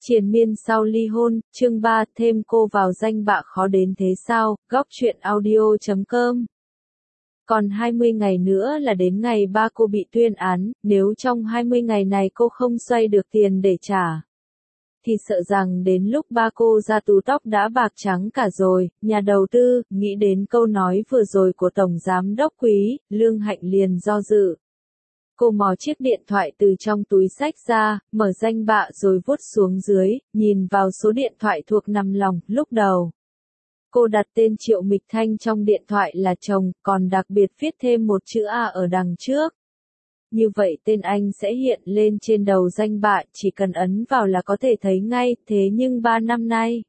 Triền miên sau ly hôn, chương 3, thêm cô vào danh bạ khó đến thế sao, góc truyện audio.com. Còn 20 ngày nữa là đến ngày ba cô bị tuyên án, nếu trong 20 ngày này cô không xoay được tiền để trả, thì sợ rằng đến lúc ba cô ra tù tóc đã bạc trắng cả rồi. Nhà đầu tư, nghĩ đến câu nói vừa rồi của Tổng Giám đốc Quý, Lương Hạnh liền do dự. Cô mò chiếc điện thoại từ trong túi xách ra, mở danh bạ rồi vuốt xuống dưới, nhìn vào số điện thoại thuộc nằm lòng. Lúc đầu, cô đặt tên Triệu Mịch Thanh trong điện thoại là chồng, còn đặc biệt viết thêm một chữ A ở đằng trước. Như vậy tên anh sẽ hiện lên trên đầu danh bạ, chỉ cần ấn vào là có thể thấy ngay. Thế nhưng 3 năm nay,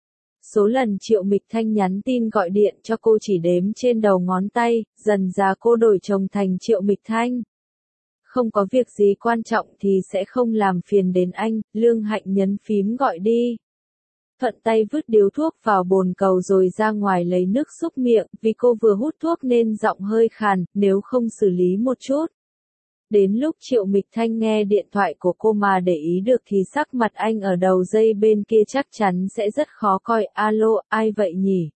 số lần Triệu Mịch Thanh nhắn tin gọi điện cho cô chỉ đếm trên đầu ngón tay. Dần dà cô đổi chồng thành Triệu Mịch Thanh. Không có việc gì quan trọng thì sẽ không làm phiền đến anh. Lương Hạnh nhấn phím gọi đi. Thuận tay vứt điếu thuốc vào bồn cầu rồi ra ngoài lấy nước xúc miệng, vì cô vừa hút thuốc nên giọng hơi khàn, nếu không xử lý một chút. Đến lúc Triệu Mịch Thanh nghe điện thoại của cô mà để ý được thì sắc mặt anh ở đầu dây bên kia chắc chắn sẽ rất khó coi. Alo, ai vậy nhỉ?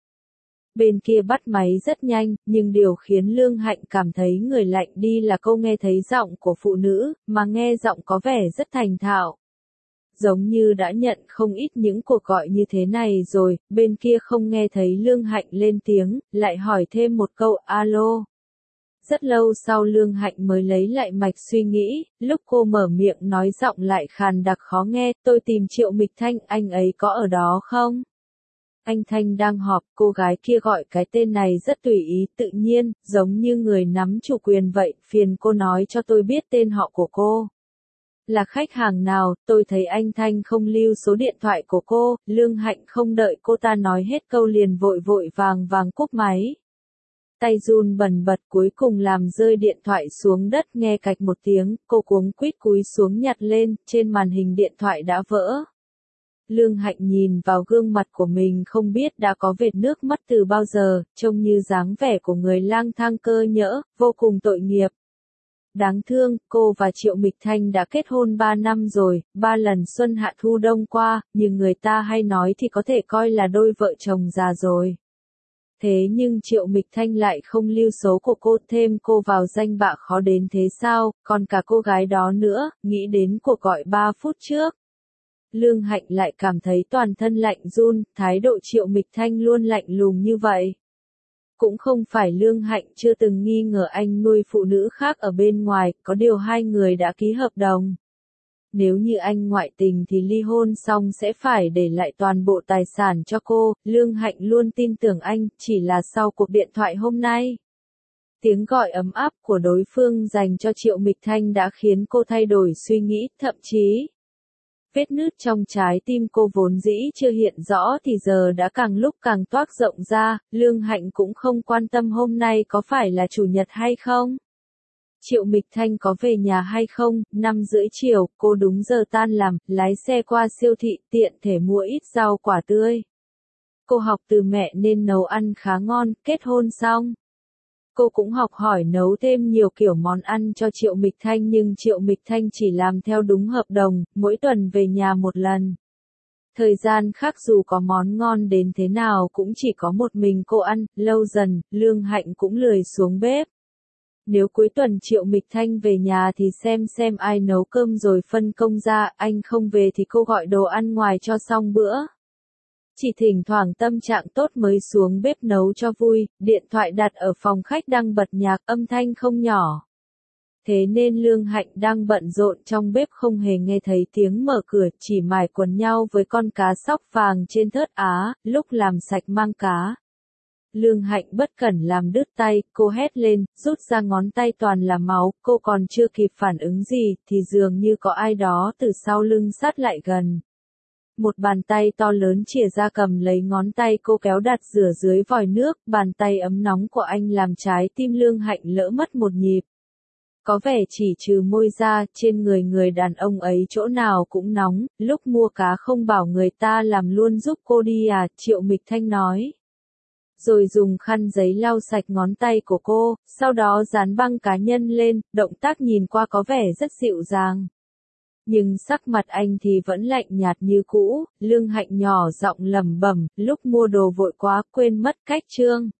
Bên kia bắt máy rất nhanh, nhưng điều khiến Lương Hạnh cảm thấy người lạnh đi là cô nghe thấy giọng của phụ nữ, mà nghe giọng có vẻ rất thành thạo. Giống như đã nhận không ít những cuộc gọi như thế này rồi. Bên kia không nghe thấy Lương Hạnh lên tiếng, lại hỏi thêm một câu alo. Rất lâu sau Lương Hạnh mới lấy lại mạch suy nghĩ, lúc cô mở miệng nói giọng lại khàn đặc khó nghe. Tôi tìm Triệu Mịch Thanh, anh ấy có ở đó không? Anh Thanh đang họp. Cô gái kia gọi cái tên này rất tùy ý, tự nhiên, giống như người nắm chủ quyền vậy. Phiền cô nói cho tôi biết tên họ của cô. Là khách hàng nào? Tôi thấy anh Thanh không lưu số điện thoại của cô. Lương Hạnh không đợi cô ta nói hết câu liền vội vàng cúp máy. Tay run bần bật cuối cùng làm rơi điện thoại xuống đất, nghe cạch một tiếng, cô cuống quýt cúi xuống nhặt lên, trên màn hình điện thoại đã vỡ. Lương Hạnh nhìn vào gương mặt của mình không biết đã có vệt nước mắt từ bao giờ, trông như dáng vẻ của người lang thang cơ nhỡ, vô cùng tội nghiệp. Đáng thương, cô và Triệu Mịch Thanh đã kết hôn 3 năm rồi, 3 lần xuân hạ thu đông qua, nhưng người ta hay nói thì có thể coi là đôi vợ chồng già rồi. Thế nhưng Triệu Mịch Thanh lại không lưu số của cô, thêm cô vào danh bạ khó đến thế sao, còn cả cô gái đó nữa. Nghĩ đến cuộc gọi 3 phút trước, Lương Hạnh lại cảm thấy toàn thân lạnh run. Thái độ Triệu Mịch Thanh luôn lạnh lùng như vậy. Cũng không phải Lương Hạnh chưa từng nghi ngờ anh nuôi phụ nữ khác ở bên ngoài, có điều hai người đã ký hợp đồng. Nếu như anh ngoại tình thì ly hôn xong sẽ phải để lại toàn bộ tài sản cho cô. Lương Hạnh luôn tin tưởng anh, chỉ là sau cuộc điện thoại hôm nay, tiếng gọi ấm áp của đối phương dành cho Triệu Mịch Thanh đã khiến cô thay đổi suy nghĩ, thậm chí vết nứt trong trái tim cô vốn dĩ chưa hiện rõ thì giờ đã càng lúc càng toác rộng ra. Lương Hạnh cũng không quan tâm hôm nay có phải là chủ nhật hay không, Triệu Mịch Thanh có về nhà hay không. 5:30 chiều, cô đúng giờ tan làm, lái xe qua siêu thị, tiện thể mua ít rau quả tươi. Cô học từ mẹ nên nấu ăn khá ngon. Kết hôn xong, cô cũng học hỏi nấu thêm nhiều kiểu món ăn cho Triệu Mịch Thanh, nhưng Triệu Mịch Thanh chỉ làm theo đúng hợp đồng, mỗi tuần về nhà một lần. Thời gian khác dù có món ngon đến thế nào cũng chỉ có một mình cô ăn. Lâu dần, Lương Hạnh cũng lười xuống bếp. Nếu cuối tuần Triệu Mịch Thanh về nhà thì xem ai nấu cơm rồi phân công ra. Anh không về thì cô gọi đồ ăn ngoài cho xong bữa. Chỉ thỉnh thoảng tâm trạng tốt mới xuống bếp nấu cho vui. Điện thoại đặt ở phòng khách đang bật nhạc, âm thanh không nhỏ. Thế nên Lương Hạnh đang bận rộn trong bếp không hề nghe thấy tiếng mở cửa, chỉ mải quần nhau với con cá sóc vàng trên thớt Á. Lúc làm sạch mang cá, Lương Hạnh bất cẩn làm đứt tay, cô hét lên, rút ra ngón tay toàn là máu. Cô còn chưa kịp phản ứng gì thì dường như có ai đó từ sau lưng sát lại gần. Một bàn tay to lớn chìa ra cầm lấy ngón tay cô, kéo đặt rửa dưới vòi nước. Bàn tay ấm nóng của anh làm trái tim Lương Hạnh lỡ mất một nhịp. Có vẻ chỉ trừ môi ra, trên người đàn ông ấy chỗ nào cũng nóng. Lúc mua cá không bảo người ta làm luôn giúp cô đi à? Triệu Mịch Thanh nói. Rồi dùng khăn giấy lau sạch ngón tay của cô, sau đó dán băng cá nhân lên. Động tác nhìn qua có vẻ rất dịu dàng. Nhưng sắc mặt anh thì vẫn lạnh nhạt như cũ, Lương Hạnh nhỏ giọng lẩm bẩm, lúc mua đồ vội quá quên mất cách trương.